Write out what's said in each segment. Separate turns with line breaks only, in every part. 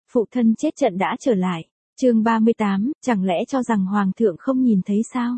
Phụ thân chết trận đã trở lại. Chương 38, chẳng lẽ cho rằng hoàng thượng không nhìn thấy sao?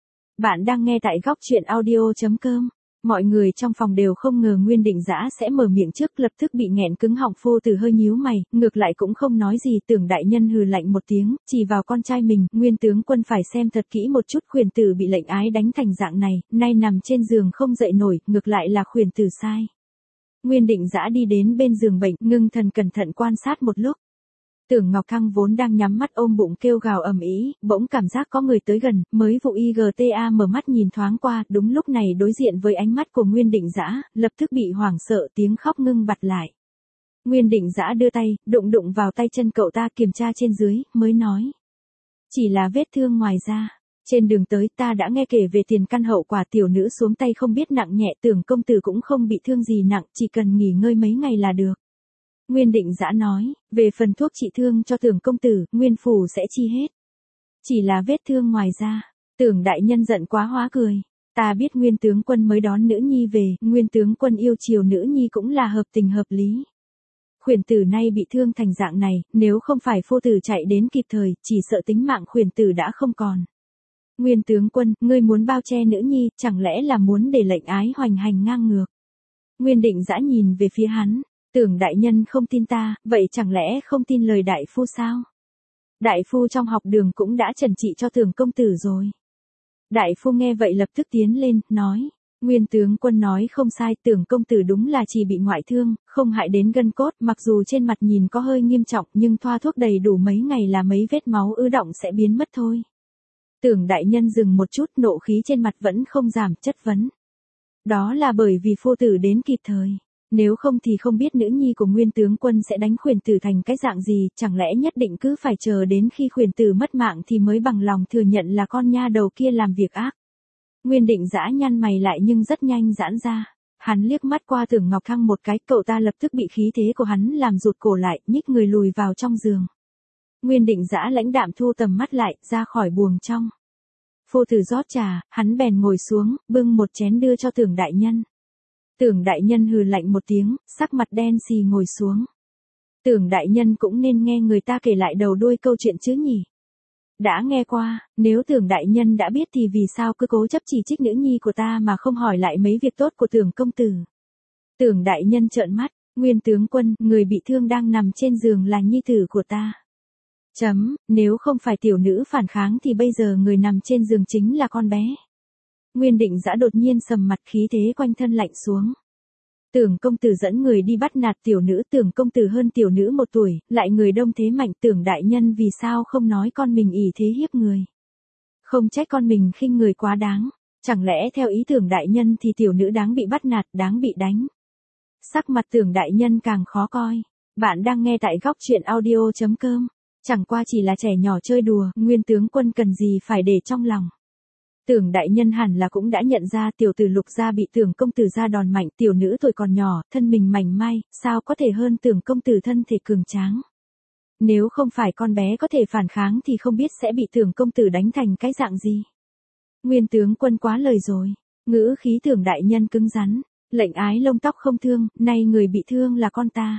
Bạn đang nghe tại góc truyện audio.com. Mọi người trong phòng đều không ngờ Nguyên Định Dã sẽ mở miệng trước, lập tức bị nghẹn cứng họng. Phu Tử hơi nhíu mày, ngược lại cũng không nói gì. Tưởng đại nhân hừ lạnh một tiếng, chỉ vào con trai mình, Nguyên tướng quân phải xem thật kỹ một chút. Khuyển tử bị lệnh ái đánh thành dạng này, nay nằm trên giường không dậy nổi, ngược lại là khuyển tử sai. Nguyên Định Dã đi đến bên giường bệnh, ngưng thần cẩn thận quan sát một lúc. Tưởng Ngọc Thăng vốn đang nhắm mắt ôm bụng kêu gào ầm ĩ, bỗng cảm giác có người tới gần, mới vụ IGTA mở mắt nhìn thoáng qua, đúng lúc này đối diện với ánh mắt của Nguyên Định Dã, lập tức bị hoảng sợ, tiếng khóc ngưng bặt lại. Nguyên Định Dã đưa tay, đụng vào tay chân cậu ta, kiểm tra trên dưới, mới nói: chỉ là vết thương ngoài da. Trên đường tới ta đã nghe kể về tiền căn hậu quả, tiểu nữ xuống tay không biết nặng nhẹ, Tưởng công tử cũng không bị thương gì nặng, chỉ cần nghỉ ngơi mấy ngày là được. Nguyên Định Dã nói, về phần thuốc trị thương cho Tưởng công tử, Nguyên phủ sẽ chi hết. Chỉ là vết thương ngoài da. Tưởng đại nhân giận quá hóa cười. Ta biết Nguyên tướng quân mới đón nữ nhi về, Nguyên tướng quân yêu chiều nữ nhi cũng là hợp tình hợp lý. Khuyển tử nay bị thương thành dạng này, nếu không phải phu tử chạy đến kịp thời, chỉ sợ tính mạng khuyển tử đã không còn. Nguyên tướng quân, ngươi muốn bao che nữ nhi, chẳng lẽ là muốn để lệnh ái hoành hành ngang ngược? Nguyên Định Dã nhìn về phía hắn. Tưởng đại nhân không tin ta, vậy chẳng lẽ không tin lời đại phu sao? Đại phu trong học đường cũng đã trần trị cho Tưởng công tử rồi. Đại phu nghe vậy lập tức tiến lên, nói: Nguyên tướng quân nói không sai, Tưởng công tử đúng là chỉ bị ngoại thương, không hại đến gân cốt, mặc dù trên mặt nhìn có hơi nghiêm trọng, nhưng thoa thuốc đầy đủ mấy ngày là mấy vết máu ứ đọng sẽ biến mất thôi. Tưởng đại nhân dừng một chút, nộ khí trên mặt vẫn không giảm, chất vấn. Đó là bởi vì phu tử đến kịp thời. Nếu không thì không biết nữ nhi của Nguyên tướng quân sẽ đánh khuyển tử thành cái dạng gì, chẳng lẽ nhất định cứ phải chờ đến khi khuyển tử mất mạng thì mới bằng lòng thừa nhận là con nha đầu kia làm việc ác. Nguyên Định Dã nhăn mày lại nhưng rất nhanh giãn ra. Hắn liếc mắt qua Tưởng Ngọc Thăng một cái, cậu ta lập tức bị khí thế của hắn làm rụt cổ lại, nhích người lùi vào trong giường. Nguyên Định Dã lãnh đạm thu tầm mắt lại, ra khỏi buồng trong. Phu tử rót trà, hắn bèn ngồi xuống, bưng một chén đưa cho Tưởng đại nhân. Tưởng đại nhân hừ lạnh một tiếng, sắc mặt đen xì ngồi xuống. Tưởng đại nhân cũng nên nghe người ta kể lại đầu đuôi câu chuyện chứ nhỉ? Đã nghe qua, nếu Tưởng đại nhân đã biết thì vì sao cứ cố chấp chỉ trích nữ nhi của ta mà không hỏi lại mấy việc tốt của Tưởng công tử? Tưởng đại nhân trợn mắt, Nguyên tướng quân, người bị thương đang nằm trên giường là nhi tử của ta. Nếu không phải tiểu nữ phản kháng thì bây giờ người nằm trên giường chính là con bé. Nguyên Định Dã đột nhiên sầm mặt, khí thế quanh thân lạnh xuống. Tưởng công tử dẫn người đi bắt nạt tiểu nữ, Tưởng công tử hơn tiểu nữ 1 tuổi, lại người đông thế mạnh, Tưởng đại nhân vì sao không nói con mình ỷ thế hiếp người? Không trách con mình khinh người quá đáng, chẳng lẽ theo ý Tưởng đại nhân thì tiểu nữ đáng bị bắt nạt, đáng bị đánh? Sắc mặt Tưởng đại nhân càng khó coi. Bạn đang nghe tại góc truyện audio.com. Chẳng qua chỉ là trẻ nhỏ chơi đùa, Nguyên tướng quân cần gì phải để trong lòng. Tưởng đại nhân hẳn là cũng đã nhận ra tiểu tử Lục gia bị Tưởng công tử ra đòn mạnh, tiểu nữ tuổi còn nhỏ, thân mình mảnh mai, sao có thể hơn Tưởng công tử thân thể cường tráng. Nếu không phải con bé có thể phản kháng thì không biết sẽ bị Tưởng công tử đánh thành cái dạng gì. Nguyên tướng quân quá lời rồi. Ngữ khí Tưởng đại nhân cứng rắn. Lệnh ái lông tóc không thương, nay người bị thương là con ta.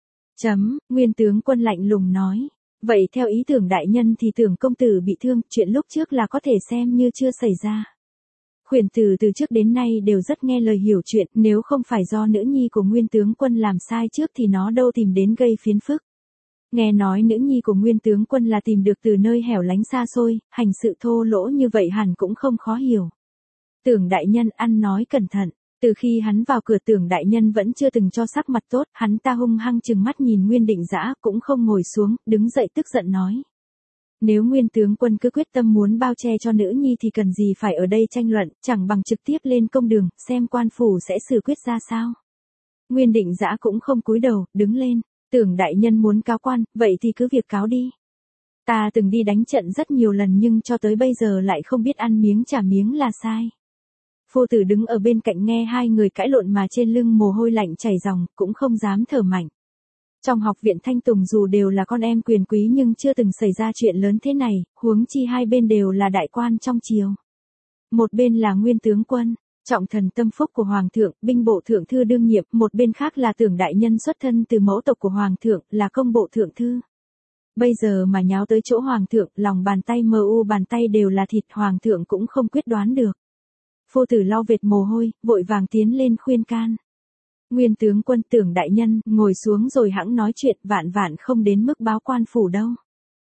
Nguyên tướng quân lạnh lùng nói. Vậy theo ý Tưởng đại nhân thì Tưởng công tử bị thương, chuyện lúc trước là có thể xem như chưa xảy ra. Khuyển tử từ trước đến nay đều rất nghe lời hiểu chuyện, nếu không phải do nữ nhi của Nguyên tướng quân làm sai trước thì nó đâu tìm đến gây phiền phức. Nghe nói nữ nhi của Nguyên tướng quân là tìm được từ nơi hẻo lánh xa xôi, hành sự thô lỗ như vậy hẳn cũng không khó hiểu. Tưởng đại nhân ăn nói cẩn thận. Từ khi hắn vào cửa, Tưởng đại nhân vẫn chưa từng cho sắc mặt tốt, hắn ta hung hăng trừng mắt nhìn Nguyên Định Dã, cũng không ngồi xuống, đứng dậy tức giận nói. Nếu Nguyên tướng quân cứ quyết tâm muốn bao che cho nữ nhi thì cần gì phải ở đây tranh luận, chẳng bằng trực tiếp lên công đường, xem quan phủ sẽ xử quyết ra sao. Nguyên Định Dã cũng không cúi đầu, đứng lên. Tưởng đại nhân muốn cáo quan, vậy thì cứ việc cáo đi. Ta từng đi đánh trận rất nhiều lần nhưng cho tới bây giờ lại không biết ăn miếng trả miếng là sai. Phu tử đứng ở bên cạnh nghe hai người cãi lộn mà trên lưng mồ hôi lạnh chảy ròng, cũng không dám thở mạnh. Trong học viện Thanh Tùng dù đều là con em quyền quý nhưng chưa từng xảy ra chuyện lớn thế này, huống chi hai bên đều là đại quan trong triều. Một bên là Nguyên tướng quân, trọng thần tâm phúc của Hoàng thượng, binh bộ thượng thư đương nhiệm, một bên khác là Tưởng đại nhân xuất thân từ mẫu tộc của Hoàng thượng, là công bộ thượng thư. Bây giờ mà nháo tới chỗ hoàng thượng, lòng bàn tay mờ u bàn tay đều là thịt, hoàng thượng cũng không quyết đoán được. Phu tử lau vệt mồ hôi, vội vàng tiến lên khuyên can. Nguyên tướng quân Tưởng đại nhân, ngồi xuống rồi hẵng nói chuyện, vạn vạn không đến mức báo quan phủ đâu.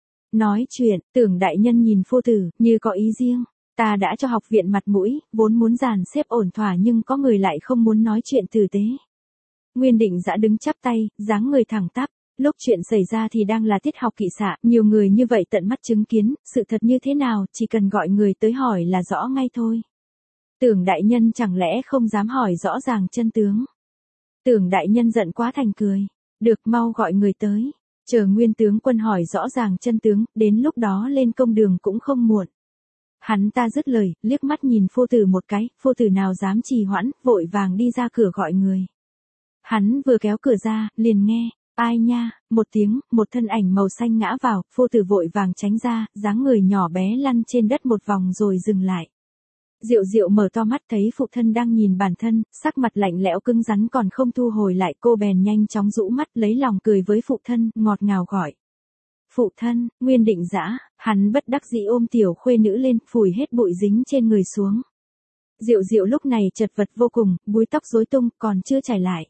Nói chuyện, Tưởng đại nhân nhìn phu tử, như có ý riêng. Ta đã cho học viện mặt mũi, vốn muốn dàn xếp ổn thỏa nhưng có người lại không muốn nói chuyện tử tế. Nguyên Định Dã đứng chắp tay, dáng người thẳng tắp. Lúc chuyện xảy ra thì đang là tiết học kỵ xạ, nhiều người như vậy tận mắt chứng kiến, sự thật như thế nào, chỉ cần gọi người tới hỏi là rõ ngay thôi. Tưởng đại nhân chẳng lẽ không dám hỏi rõ ràng chân tướng. Tưởng đại nhân giận quá thành cười. Được, mau gọi người tới. Chờ Nguyên tướng quân hỏi rõ ràng chân tướng, đến lúc đó lên công đường cũng không muộn. Hắn ta dứt lời, liếc mắt nhìn phu tử một cái, phu tử nào dám trì hoãn, vội vàng đi ra cửa gọi người. Hắn vừa kéo cửa ra, liền nghe, ai nha, một tiếng, một thân ảnh màu xanh ngã vào, phu tử vội vàng tránh ra, dáng người nhỏ bé lăn trên đất một vòng rồi dừng lại. Diệu Diệu mở to mắt thấy phụ thân đang nhìn bản thân, sắc mặt lạnh lẽo cứng rắn còn không thu hồi lại, cô bèn nhanh chóng rũ mắt lấy lòng cười với phụ thân, ngọt ngào gọi. Phụ thân, Nguyên Định Dã, hắn bất đắc dĩ ôm tiểu khuê nữ lên, phủi hết bụi dính trên người xuống. Diệu Diệu lúc này chật vật vô cùng, búi tóc rối tung, còn chưa chải lại.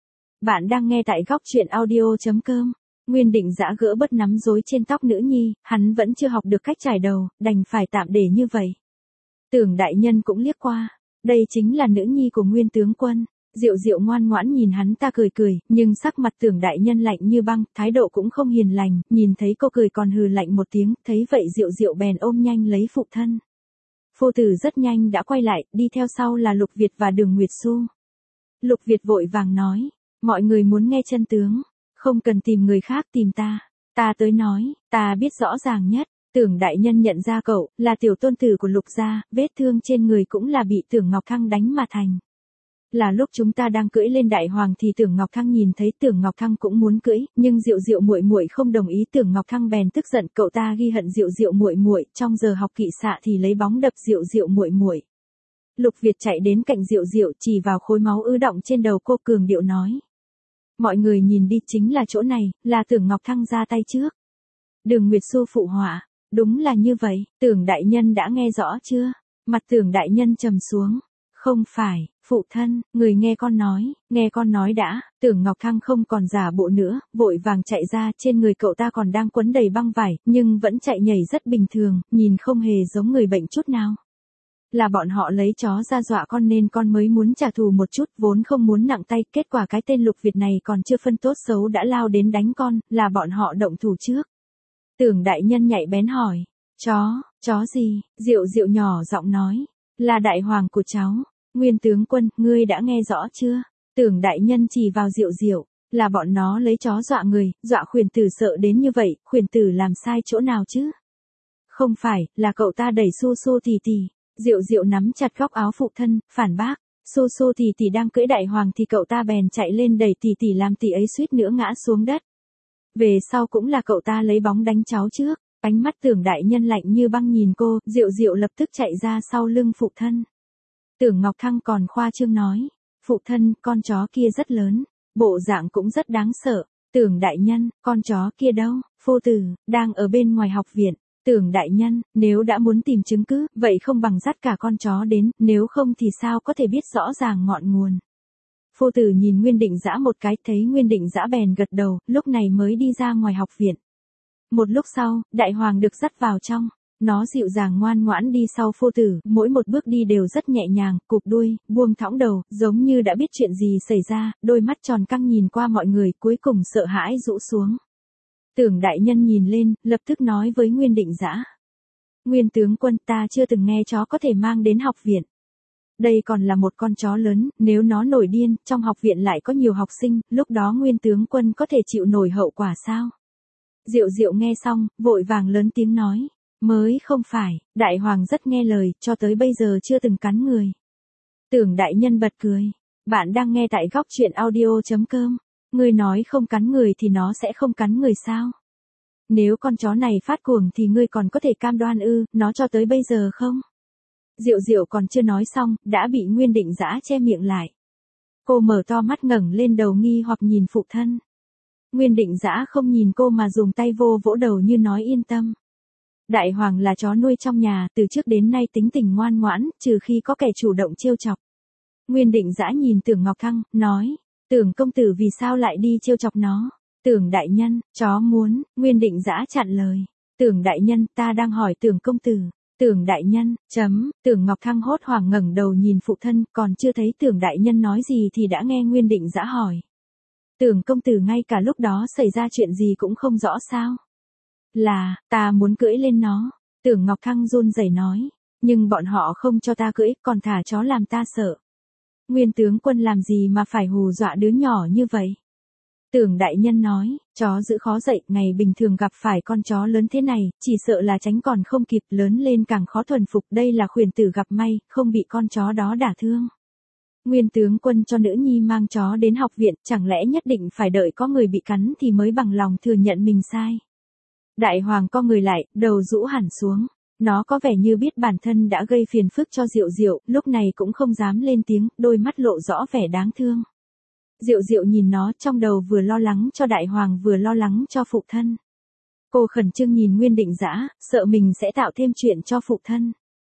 Bạn đang nghe tại góc truyện audio.com. Nguyên Định Dã gỡ bớt nắm rối trên tóc nữ nhi, hắn vẫn chưa học được cách chải đầu, đành phải tạm để như vậy. Tưởng đại nhân cũng liếc qua, đây chính là nữ nhi của Nguyên tướng quân. Diệu Diệu ngoan ngoãn nhìn hắn ta cười cười, nhưng sắc mặt Tưởng đại nhân lạnh như băng, thái độ cũng không hiền lành, nhìn thấy cô cười còn hừ lạnh một tiếng, thấy vậy Diệu Diệu bèn ôm nhanh lấy phụ thân. Phu tử rất nhanh đã quay lại, đi theo sau là Lục Việt và Đường Nguyệt Xu. Lục Việt vội vàng nói, mọi người muốn nghe chân tướng, không cần tìm người khác, tìm ta. Ta tới nói, ta biết rõ ràng nhất. Tưởng đại nhân nhận ra cậu, là tiểu tôn tử của Lục gia, vết thương trên người cũng là bị Tưởng Ngọc Thăng đánh mà thành. Là lúc chúng ta đang cưỡi lên đại hoàng thì Tưởng Ngọc Thăng nhìn thấy Tưởng Ngọc Thăng cũng muốn cưỡi, nhưng Diệu Diệu muội muội không đồng ý, Tưởng Ngọc Thăng bèn tức giận, cậu ta ghi hận Diệu Diệu muội muội, trong giờ học kỵ xạ thì lấy bóng đập Diệu Diệu muội muội. Lục Việt chạy đến cạnh Diệu Diệu, chỉ vào khối máu ứ đọng trên đầu cô, cường điệu nói: mọi người nhìn đi, chính là chỗ này, là Tưởng Ngọc Thăng ra tay trước. Đường Nguyệt Xu phụ họa: đúng là như vậy, Tưởng đại nhân đã nghe rõ chưa? Mặt Tưởng đại nhân trầm xuống. Không phải, phụ thân, người nghe con nói đã. Tưởng Ngọc Thăng không còn giả bộ nữa, vội vàng chạy ra, trên người cậu ta còn đang quấn đầy băng vải, nhưng vẫn chạy nhảy rất bình thường, nhìn không hề giống người bệnh chút nào. Là bọn họ lấy chó ra dọa con nên con mới muốn trả thù một chút, vốn không muốn nặng tay, kết quả cái tên Lục Việt này còn chưa phân tốt xấu đã lao đến đánh con, là bọn họ động thủ trước. Tưởng đại nhân nhạy bén hỏi, chó gì? Diệu Diệu nhỏ giọng nói, là đại hoàng của cháu. Nguyên tướng quân, ngươi đã nghe rõ chưa? Tưởng đại nhân chỉ vào Diệu Diệu, là bọn nó lấy chó dọa người, dọa khuyển tử sợ đến như vậy, khuyển tử làm sai chỗ nào chứ? Không phải, là cậu ta đẩy Su Su tỷ tỷ. Diệu Diệu nắm chặt góc áo phụ thân, phản bác, Su Su tỷ tỷ đang cưỡi đại hoàng thì cậu ta bèn chạy lên đẩy tỷ tỷ làm tỷ ấy suýt nữa ngã xuống đất. Về sau cũng là cậu ta lấy bóng đánh cháu trước. Ánh mắt Tưởng đại nhân lạnh như băng nhìn cô, Diệu Diệu lập tức chạy ra sau lưng phụ thân. Tưởng Ngọc Thăng còn khoa trương nói, phụ thân, con chó kia rất lớn, bộ dạng cũng rất đáng sợ. Tưởng đại nhân, con chó kia đâu? Phu tử, đang ở bên ngoài học viện. Tưởng đại nhân, nếu đã muốn tìm chứng cứ, vậy không bằng dắt cả con chó đến, nếu không thì sao có thể biết rõ ràng ngọn nguồn. Phu tử nhìn Nguyên Định Dã một cái, thấy Nguyên Định Dã bèn gật đầu, lúc này mới đi ra ngoài học viện. Một lúc sau, đại hoàng được dắt vào trong. Nó dịu dàng ngoan ngoãn đi sau phu tử, mỗi một bước đi đều rất nhẹ nhàng, cụp đuôi, buông thõng đầu, giống như đã biết chuyện gì xảy ra, đôi mắt tròn căng nhìn qua mọi người, cuối cùng sợ hãi rũ xuống. Tưởng đại nhân nhìn lên, lập tức nói với Nguyên Định Dã. Nguyên tướng quân, ta chưa từng nghe chó có thể mang đến học viện. Đây còn là một con chó lớn, nếu nó nổi điên, trong học viện lại có nhiều học sinh, lúc đó Nguyên tướng quân có thể chịu nổi hậu quả sao? Diệu Diệu nghe xong, vội vàng lớn tiếng nói. Mới không phải, đại hoàng rất nghe lời, cho tới bây giờ chưa từng cắn người. Tưởng đại nhân bật cười. Bạn đang nghe tại góc truyện audio.com. Ngươi nói không cắn người thì nó sẽ không cắn người sao? Nếu con chó này phát cuồng thì ngươi còn có thể cam đoan nó cho tới bây giờ không? Diệu Diệu còn chưa nói xong, đã bị Nguyên Định Dã che miệng lại. Cô mở to mắt ngẩng lên đầu nghi hoặc nhìn phụ thân. Nguyên Định Dã không nhìn cô mà dùng tay vô vỗ đầu như nói yên tâm. Đại Hoàng là chó nuôi trong nhà, từ trước đến nay tính tình ngoan ngoãn, trừ khi có kẻ chủ động trêu chọc. Nguyên Định Dã nhìn Tưởng Ngọc Thăng, nói, Tưởng công tử vì sao lại đi trêu chọc nó? Tưởng đại nhân, chó muốn, Nguyên Định Dã chặn lời. Tưởng đại nhân, ta đang hỏi Tưởng công tử. Tưởng đại nhân, Tưởng Ngọc Thăng hốt hoảng ngẩng đầu nhìn phụ thân, còn chưa thấy Tưởng đại nhân nói gì thì đã nghe Nguyên Định Dã hỏi. Tưởng công tử ngay cả lúc đó xảy ra chuyện gì cũng không rõ sao? Là, ta muốn cưỡi lên nó. Tưởng Ngọc Thăng run rẩy nói, nhưng bọn họ không cho ta cưỡi, còn thả chó làm ta sợ. Nguyên tướng quân làm gì mà phải hù dọa đứa nhỏ như vậy? Tưởng đại nhân nói, chó giữ khó dạy, ngày bình thường gặp phải con chó lớn thế này, chỉ sợ là tránh còn không kịp, lớn lên càng khó thuần phục, đây là khuyển tử gặp may, không bị con chó đó đả thương. Nguyên tướng quân cho nữ nhi mang chó đến học viện, chẳng lẽ nhất định phải đợi có người bị cắn thì mới bằng lòng thừa nhận mình sai. Đại Hoàng co người lại, đầu rũ hẳn xuống. Nó có vẻ như biết bản thân đã gây phiền phức cho Diệu Diệu, lúc này cũng không dám lên tiếng, đôi mắt lộ rõ vẻ đáng thương. Diệu Diệu nhìn nó, trong đầu vừa lo lắng cho Đại Hoàng vừa lo lắng cho phụ thân. Cô khẩn trương nhìn Nguyên Định Dã, sợ mình sẽ tạo thêm chuyện cho phụ thân.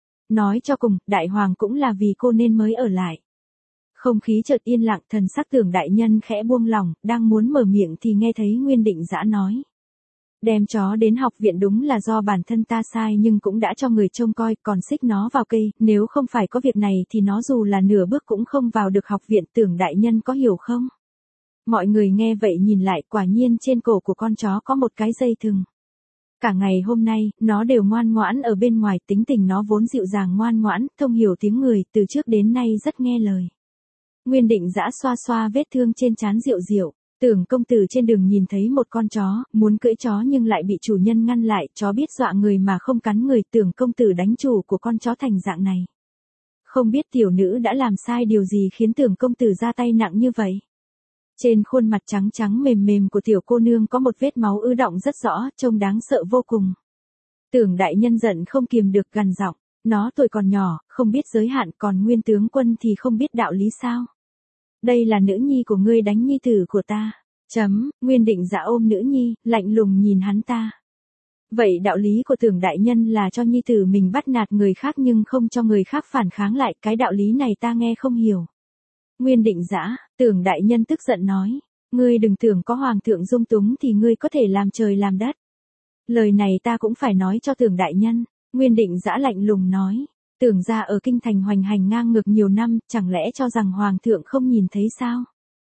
Nói cho cùng, Đại Hoàng cũng là vì cô nên mới ở lại. Không khí chợt yên lặng, thần sắc Tưởng đại nhân khẽ buông lỏng, đang muốn mở miệng thì nghe thấy Nguyên Định Dã nói. Đem chó đến học viện đúng là do bản thân ta sai nhưng cũng đã cho người trông coi, còn xích nó vào cây, nếu không phải có việc này thì nó dù là nửa bước cũng không vào được học viện, Tưởng đại nhân có hiểu không? Mọi người nghe vậy nhìn lại, quả nhiên trên cổ của con chó có một cái dây thừng. Cả ngày hôm nay, nó đều ngoan ngoãn ở bên ngoài, tính tình nó vốn dịu dàng ngoan ngoãn, thông hiểu tiếng người, từ trước đến nay rất nghe lời. Nguyên Định Dã xoa xoa vết thương trên trán Diệu Diệu. Tưởng công tử trên đường nhìn thấy một con chó, muốn cưỡi chó nhưng lại bị chủ nhân ngăn lại, chó biết dọa người mà không cắn người, Tưởng công tử đánh chủ của con chó thành dạng này. Không biết tiểu nữ đã làm sai điều gì khiến Tưởng công tử ra tay nặng như vậy. Trên khuôn mặt trắng trắng mềm mềm của tiểu cô nương có một vết máu ứ đọng rất rõ, trông đáng sợ vô cùng. Tưởng đại nhân giận không kiềm được gằn giọng, nó tuổi còn nhỏ, không biết giới hạn, còn Nguyên tướng quân thì không biết đạo lý sao. Đây là nữ nhi của ngươi đánh nhi tử của ta. Nguyên Định Dã ôm nữ nhi, lạnh lùng nhìn hắn ta. Vậy đạo lý của Tưởng đại nhân là cho nhi tử mình bắt nạt người khác nhưng không cho người khác phản kháng lại, cái đạo lý này ta nghe không hiểu. Nguyên Định Dã, Tưởng đại nhân tức giận nói, ngươi đừng tưởng có hoàng thượng dung túng thì ngươi có thể làm trời làm đất. Lời này ta cũng phải nói cho Tưởng đại nhân, Nguyên Định Dã lạnh lùng nói. Tưởng gia ở kinh thành hoành hành ngang ngược nhiều năm, chẳng lẽ cho rằng hoàng thượng không nhìn thấy sao?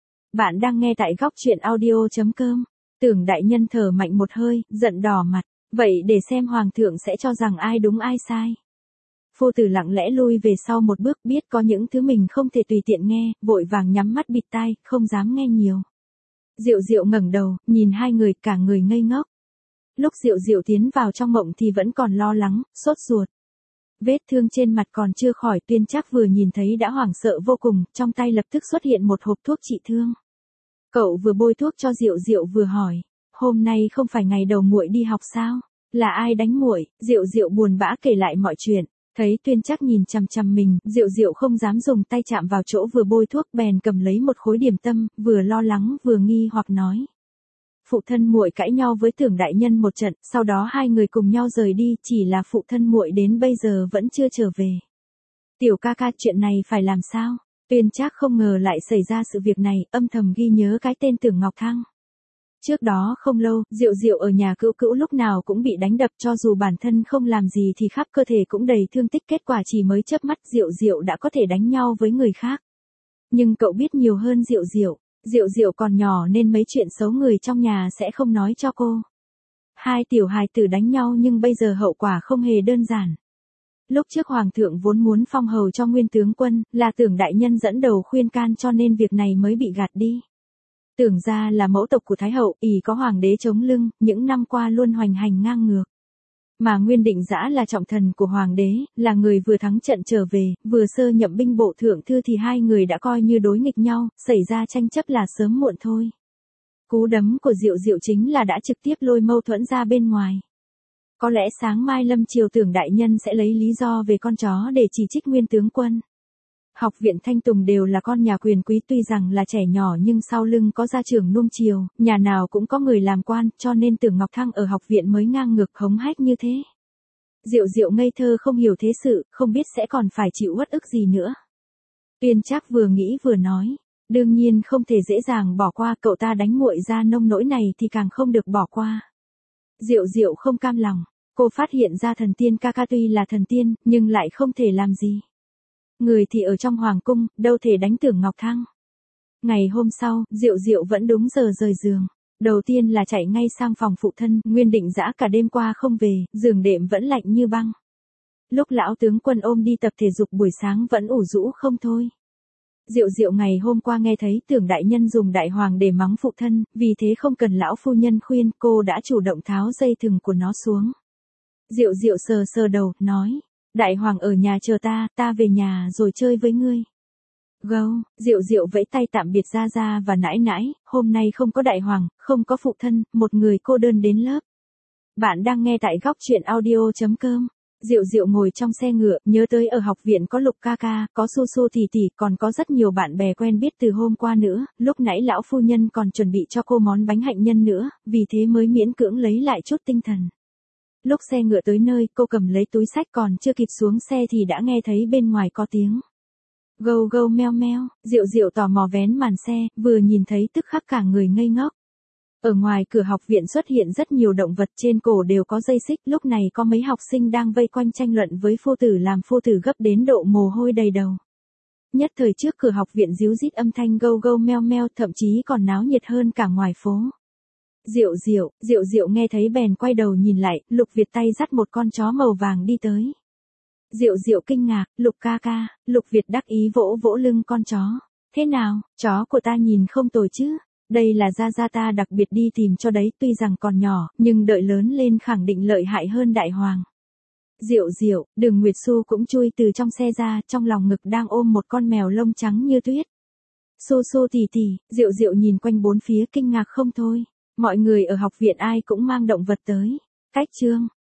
Bạn đang nghe tại góc truyện audio.com. Tưởng đại nhân thở mạnh một hơi, giận đỏ mặt. Vậy để xem hoàng thượng sẽ cho rằng ai đúng ai sai. Phu tử lặng lẽ lui về sau một bước, biết có những thứ mình không thể tùy tiện nghe, vội vàng nhắm mắt bịt tai, không dám nghe nhiều. Diệu Diệu ngẩng đầu, nhìn hai người, cả người ngây ngốc. Lúc Diệu Diệu tiến vào trong mộng thì vẫn còn lo lắng, sốt ruột. Vết thương trên mặt còn chưa khỏi, Tuyên Trác vừa nhìn thấy đã hoảng sợ vô cùng, trong tay lập tức xuất hiện một hộp thuốc trị thương. Cậu vừa bôi thuốc cho Diệu Diệu vừa hỏi, hôm nay không phải ngày đầu muội đi học sao? Là ai đánh muội? Diệu Diệu buồn bã kể lại mọi chuyện. Thấy Tuyên Trác nhìn chằm chằm mình, Diệu Diệu không dám dùng tay chạm vào chỗ vừa bôi thuốc, bèn cầm lấy một khối điểm tâm, vừa lo lắng vừa nghi hoặc nói. Phụ thân muội cãi nhau với Tưởng đại nhân một trận, sau đó hai người cùng nhau rời đi, chỉ là phụ thân muội đến bây giờ vẫn chưa trở về. Tiểu ca ca, chuyện này phải làm sao? Tuyên Trác không ngờ lại xảy ra sự việc này, âm thầm ghi nhớ cái tên Tưởng Ngọc Thăng. Trước đó không lâu, Diệu Diệu ở nhà cữu cữu lúc nào cũng bị đánh đập, cho dù bản thân không làm gì thì khắp cơ thể cũng đầy thương tích, kết quả chỉ mới chớp mắt Diệu Diệu đã có thể đánh nhau với người khác. Nhưng cậu biết nhiều hơn Diệu Diệu. Diệu Diệu còn nhỏ nên mấy chuyện xấu người trong nhà sẽ không nói cho cô. Hai tiểu hài tử đánh nhau nhưng bây giờ hậu quả không hề đơn giản. Lúc trước hoàng thượng vốn muốn phong hầu cho Nguyên tướng quân, là Tưởng đại nhân dẫn đầu khuyên can cho nên việc này mới bị gạt đi. Tưởng gia là mẫu tộc của Thái hậu, ỷ có hoàng đế chống lưng, những năm qua luôn hoành hành ngang ngược. Mà Nguyên Định Dã là trọng thần của hoàng đế, là người vừa thắng trận trở về, vừa sơ nhậm binh bộ thượng thư thì hai người đã coi như đối nghịch nhau, xảy ra tranh chấp là sớm muộn thôi. Cú đấm của Diệu Diệu chính là đã trực tiếp lôi mâu thuẫn ra bên ngoài. Có lẽ sáng mai lâm chiều Tưởng đại nhân sẽ lấy lý do về con chó để chỉ trích Nguyên tướng quân. Học viện Thanh Tùng đều là con nhà quyền quý, tuy rằng là trẻ nhỏ nhưng sau lưng có gia trưởng nuông chiều, nhà nào cũng có người làm quan, cho nên Tưởng Ngọc Thăng ở học viện mới ngang ngược hống hách như thế. Diệu Diệu ngây thơ không hiểu thế sự, không biết sẽ còn phải chịu uất ức gì nữa. Tuyên Trác vừa nghĩ vừa nói, đương nhiên không thể dễ dàng bỏ qua, cậu ta đánh muội ra nông nỗi này thì càng không được bỏ qua. Diệu Diệu không cam lòng, cô phát hiện ra thần tiên ca ca tuy là thần tiên, nhưng lại không thể làm gì. Người thì ở trong hoàng cung, đâu thể đánh Tưởng Ngọc Thăng. Ngày hôm sau, Diệu Diệu vẫn đúng giờ rời giường. Đầu tiên là chạy ngay sang phòng phụ thân, Nguyên Định Dã cả đêm qua không về, giường đệm vẫn lạnh như băng. Lúc lão tướng quân ôm đi tập thể dục buổi sáng vẫn ủ rũ không thôi. Diệu Diệu ngày hôm qua nghe thấy Tưởng đại nhân dùng đại hoàng để mắng phụ thân, vì thế không cần lão phu nhân khuyên, cô đã chủ động tháo dây thừng của nó xuống. Diệu Diệu sờ sờ đầu, nói, đại hoàng ở nhà chờ ta, ta về nhà rồi chơi với ngươi. Gâu, Diệu Diệu vẫy tay tạm biệt Gia Gia và nãi nãi, hôm nay không có đại hoàng, không có phụ thân, một người cô đơn đến lớp. Bạn đang nghe tại góc truyện audio.com. Diệu Diệu ngồi trong xe ngựa, nhớ tới ở học viện có Lục ca ca, có Su Su tỷ tỷ, còn có rất nhiều bạn bè quen biết từ hôm qua nữa, lúc nãy lão phu nhân còn chuẩn bị cho cô món bánh hạnh nhân nữa, vì thế mới miễn cưỡng lấy lại chút tinh thần. Lúc xe ngựa tới nơi, cô cầm lấy túi sách còn chưa kịp xuống xe thì đã nghe thấy bên ngoài có tiếng. Gâu gâu meo meo, Diệu Diệu tò mò vén màn xe, vừa nhìn thấy tức khắc cả người ngây ngốc. Ở ngoài cửa học viện xuất hiện rất nhiều động vật, trên cổ đều có dây xích, lúc này có mấy học sinh đang vây quanh tranh luận với phu tử, làm phu tử gấp đến độ mồ hôi đầy đầu. Nhất thời trước cửa học viện ríu rít âm thanh gâu gâu meo meo, thậm chí còn náo nhiệt hơn cả ngoài phố. Diệu Diệu nghe thấy bèn quay đầu nhìn lại, Lục Việt tay dắt một con chó màu vàng đi tới. Diệu Diệu kinh ngạc, Lục ca ca, Lục Việt đắc ý vỗ vỗ lưng con chó. Thế nào, chó của ta nhìn không tồi chứ? Đây là Gia Gia ta đặc biệt đi tìm cho đấy, tuy rằng còn nhỏ, nhưng đợi lớn lên khẳng định lợi hại hơn đại hoàng. Diệu Diệu, Đường Nguyệt Xu cũng chui từ trong xe ra, trong lòng ngực đang ôm một con mèo lông trắng như tuyết. Xu Xu tỷ tỷ, Diệu Diệu nhìn quanh bốn phía kinh ngạc không thôi. Mọi người ở học viện ai cũng mang động vật tới. Cách chương.